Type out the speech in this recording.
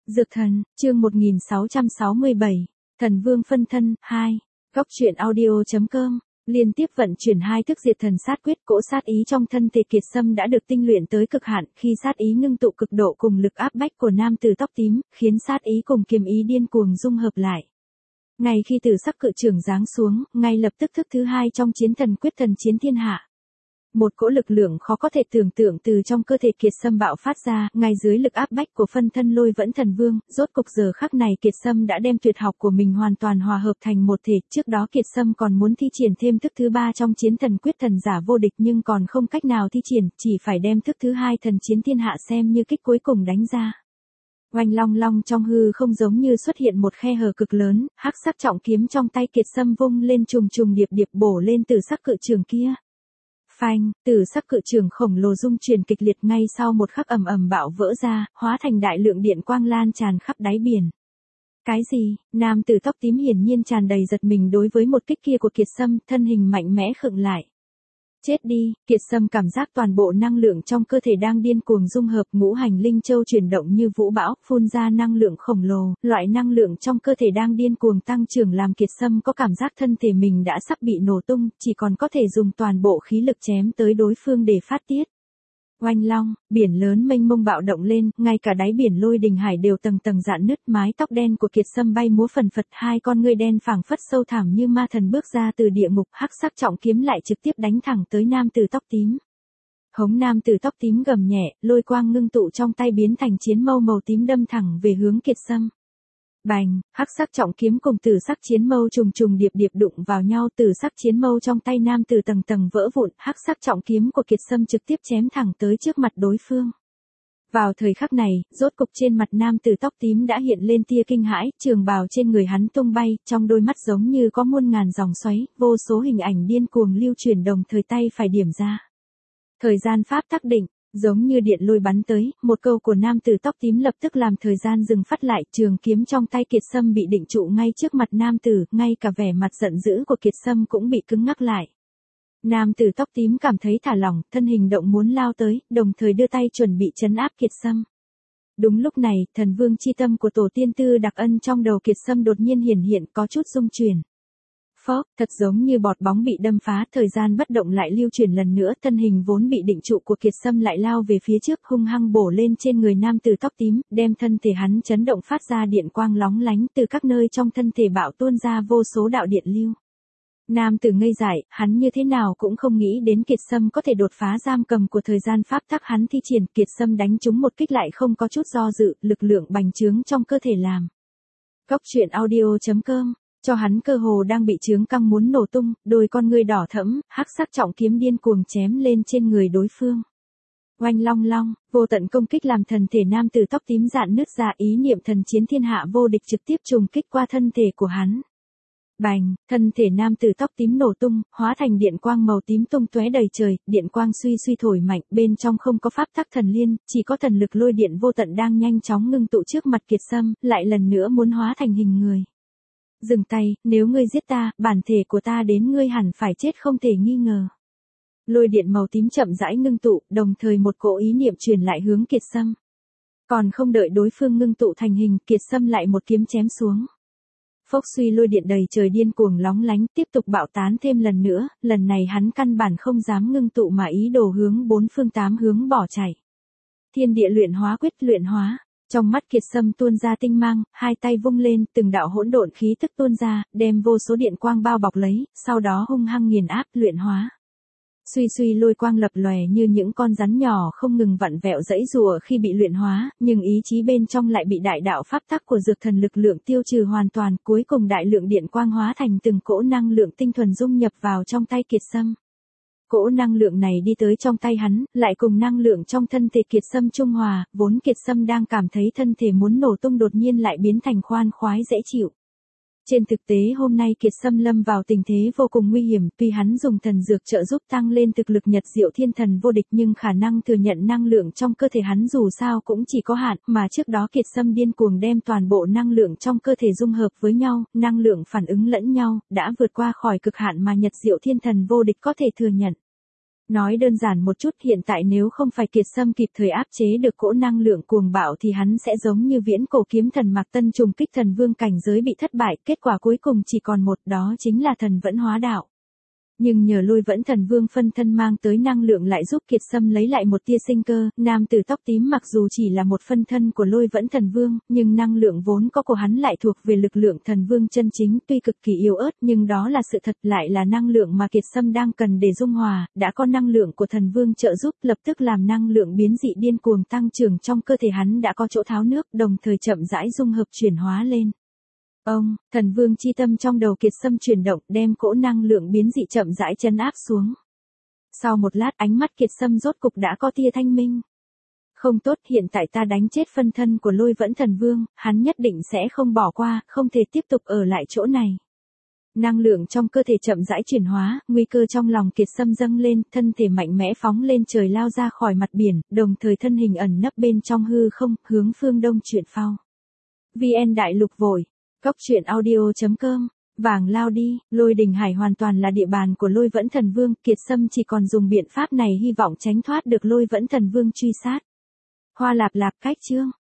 Dược thần, chương 1667, Thần Vương phân thân, 2. Góc truyện audio.com, liên tiếp vận chuyển hai thức diệt thần sát quyết. Cỗ sát ý trong thân thể Kiệt Sâm đã được tinh luyện tới cực hạn, khi sát ý ngưng tụ cực độ cùng lực áp bách của nam tử tóc tím, khiến sát ý cùng kiếm ý điên cuồng dung hợp lại. Ngay khi tử sắc cự trưởng giáng xuống, ngay lập tức thức thứ hai trong chiến thần quyết thần chiến thiên hạ. Một cỗ lực lượng khó có thể tưởng tượng từ trong cơ thể Kiệt Sâm bạo phát ra, ngay dưới lực áp bách của phân thân Lôi Vẫn Thần Vương. Rốt cục giờ khắc này Kiệt Sâm đã đem tuyệt học của mình hoàn toàn hòa hợp thành một thể. Trước đó Kiệt Sâm còn muốn thi triển thêm thức thứ ba trong chiến thần quyết thần giả vô địch, nhưng còn không cách nào thi triển, chỉ phải đem thức thứ hai thần chiến thiên hạ xem như kích cuối cùng đánh ra. Oanh long long, trong hư không giống như xuất hiện một khe hở cực lớn, hắc sắc trọng kiếm trong tay Kiệt Sâm vung lên trùng trùng điệp điệp bổ lên tử sắc cự trường kia. Phanh, tử sắc cự trường khổng lồ rung chuyển kịch liệt, ngay sau một khắc ầm ầm bạo vỡ ra, hóa thành đại lượng điện quang lan tràn khắp đáy biển. Cái gì? Nam tử tóc tím hiển nhiên tràn đầy giật mình đối với một kích kia của Kiệt Sâm, thân hình mạnh mẽ khựng lại. Chết đi. Kiệt Sâm cảm giác toàn bộ năng lượng trong cơ thể đang điên cuồng dung hợp, ngũ hành linh châu chuyển động như vũ bão, phun ra năng lượng khổng lồ. Loại năng lượng trong cơ thể đang điên cuồng tăng trưởng làm Kiệt Sâm có cảm giác thân thể mình đã sắp bị nổ tung, chỉ còn có thể dùng toàn bộ khí lực chém tới đối phương để phát tiết. Oanh long, biển lớn mênh mông bạo động lên, ngay cả đáy biển Lôi Đình Hải đều tầng tầng rạn nứt, mái tóc đen của Kiệt Sâm bay múa phần phật, hai con ngươi đen phảng phất sâu thẳm như ma thần bước ra từ địa ngục, hắc sắc trọng kiếm lại trực tiếp đánh thẳng tới nam tử tóc tím. Hống, nam tử tóc tím gầm nhẹ, lôi quang ngưng tụ trong tay biến thành chiến mâu màu tím đâm thẳng về hướng Kiệt Sâm. Bành, hắc sắc trọng kiếm cùng tử sắc chiến mâu trùng trùng điệp điệp đụng vào nhau, tử sắc chiến mâu trong tay nam tử tầng tầng vỡ vụn, hắc sắc trọng kiếm của Kiệt Sâm trực tiếp chém thẳng tới trước mặt đối phương. Vào thời khắc này, rốt cục trên mặt nam tử tóc tím đã hiện lên tia kinh hãi, trường bào trên người hắn tung bay, trong đôi mắt giống như có muôn ngàn dòng xoáy, vô số hình ảnh điên cuồng lưu chuyển đồng thời tay phải điểm ra. Thời gian pháp tắc định. Giống như điện lôi bắn tới, một câu của nam tử tóc tím lập tức làm thời gian dừng phát lại, trường kiếm trong tay Kiệt Sâm bị định trụ ngay trước mặt nam tử, ngay cả vẻ mặt giận dữ của Kiệt Sâm cũng bị cứng ngắc lại. Nam tử tóc tím cảm thấy thả lỏng, thân hình động muốn lao tới, đồng thời đưa tay chuẩn bị trấn áp Kiệt Sâm. Đúng lúc này, thần vương chi tâm của tổ tiên Tư Đặc Ân trong đầu Kiệt Sâm đột nhiên hiển hiện, có chút rung chuyển. Phốc, thật giống như bọt bóng bị đâm phá, thời gian bất động lại lưu chuyển lần nữa, thân hình vốn bị định trụ của Kiệt Sâm lại lao về phía trước, hung hăng bổ lên trên người nam tử tóc tím, đem thân thể hắn chấn động phát ra điện quang lóng lánh, từ các nơi trong thân thể bạo tuôn ra vô số đạo điện lưu. Nam tử ngây dại, hắn như thế nào cũng không nghĩ đến Kiệt Sâm có thể đột phá giam cầm của thời gian pháp tắc hắn thi triển, Kiệt Sâm đánh trúng một kích lại không có chút do dự, lực lượng bành trướng trong cơ thể làm. Góc truyện audio.com cho hắn cơ hồ đang bị chướng căng muốn nổ tung, đôi con ngươi đỏ thẫm, hắc sắc trọng kiếm điên cuồng chém lên trên người đối phương. Oanh long long, vô tận công kích làm thân thể nam tử tóc tím rạn nứt ra, ý niệm thần chiến thiên hạ vô địch trực tiếp trùng kích qua thân thể của hắn. Bành, thân thể nam tử tóc tím nổ tung, hóa thành điện quang màu tím tung tóe đầy trời, điện quang suy suy thổi mạnh, bên trong không có pháp tắc thần liên, chỉ có thần lực lôi điện vô tận đang nhanh chóng ngưng tụ trước mặt Kiệt Sâm, lại lần nữa muốn hóa thành hình người. Dừng tay, nếu ngươi giết ta, bản thể của ta đến ngươi hẳn phải chết không thể nghi ngờ. Lôi điện màu tím chậm rãi ngưng tụ, đồng thời một cỗ ý niệm truyền lại hướng Kiệt Sâm. Còn không đợi đối phương ngưng tụ thành hình, Kiệt Sâm lại một kiếm chém xuống. Phốc suy, lôi điện đầy trời điên cuồng lóng lánh, tiếp tục bạo tán thêm lần nữa, lần này hắn căn bản không dám ngưng tụ mà ý đồ hướng bốn phương tám hướng bỏ chạy. Thiên địa luyện hóa quyết, luyện hóa. Trong mắt Kiệt Sâm tuôn ra tinh mang, hai tay vung lên, từng đạo hỗn độn khí tức tuôn ra, đem vô số điện quang bao bọc lấy, sau đó hung hăng nghiền áp, luyện hóa. Suy suy, lôi quang lập lòe như những con rắn nhỏ không ngừng vặn vẹo giãy giụa khi bị luyện hóa, nhưng ý chí bên trong lại bị đại đạo pháp tắc của dược thần lực lượng tiêu trừ hoàn toàn, cuối cùng đại lượng điện quang hóa thành từng cỗ năng lượng tinh thuần dung nhập vào trong tay Kiệt Sâm. Cỗ năng lượng này đi tới trong tay hắn, lại cùng năng lượng trong thân thể Kiệt Sâm trung hòa, vốn Kiệt Sâm đang cảm thấy thân thể muốn nổ tung đột nhiên lại biến thành khoan khoái dễ chịu. Trên thực tế hôm nay Kiệt Sâm lâm vào tình thế vô cùng nguy hiểm, tuy hắn dùng thần dược trợ giúp tăng lên thực lực Nhật Diệu Thiên Thần vô địch nhưng khả năng thừa nhận năng lượng trong cơ thể hắn dù sao cũng chỉ có hạn, mà trước đó Kiệt Sâm điên cuồng đem toàn bộ năng lượng trong cơ thể dung hợp với nhau, năng lượng phản ứng lẫn nhau, đã vượt qua khỏi cực hạn mà Nhật Diệu Thiên Thần vô địch có thể thừa nhận. Nói đơn giản một chút, hiện tại nếu không phải Kiệt Sâm kịp thời áp chế được cỗ năng lượng cuồng bạo thì hắn sẽ giống như viễn cổ kiếm thần Mạc Tân trùng kích thần vương cảnh giới bị thất bại, kết quả cuối cùng chỉ còn một, đó chính là thần vẫn hóa đạo. Nhưng nhờ Lôi Vẫn Thần Vương phân thân mang tới năng lượng lại giúp Kiệt Sâm lấy lại một tia sinh cơ, nam tử tóc tím mặc dù chỉ là một phân thân của Lôi Vẫn Thần Vương, nhưng năng lượng vốn có của hắn lại thuộc về lực lượng thần vương chân chính, tuy cực kỳ yếu ớt nhưng đó là sự thật, lại là năng lượng mà Kiệt Sâm đang cần để dung hòa, đã có năng lượng của thần vương trợ giúp, lập tức làm năng lượng biến dị điên cuồng tăng trưởng trong cơ thể hắn đã có chỗ tháo nước, đồng thời chậm rãi dung hợp chuyển hóa lên. Thần vương chi tâm trong đầu Kiệt Sâm chuyển động, đem cỗ năng lượng biến dị chậm rãi trấn áp xuống. Sau một lát, ánh mắt Kiệt Sâm rốt cục đã có tia thanh minh. Không tốt, hiện tại ta đánh chết phân thân của Lôi Vẫn Thần Vương, hắn nhất định sẽ không bỏ qua, không thể tiếp tục ở lại chỗ này. Năng lượng trong cơ thể chậm rãi chuyển hóa, nguy cơ trong lòng Kiệt Sâm dâng lên, thân thể mạnh mẽ phóng lên trời lao ra khỏi mặt biển, đồng thời thân hình ẩn nấp bên trong hư không, hướng phương đông chuyển phao. VN Đại Lục vội. Góc truyện audio.com, vàng lao đi, Lôi Đình Hải hoàn toàn là địa bàn của Lôi Vẫn Thần Vương, Kiệt Sâm chỉ còn dùng biện pháp này hy vọng tránh thoát được Lôi Vẫn Thần Vương truy sát. Hoa lạp lạp cách chương.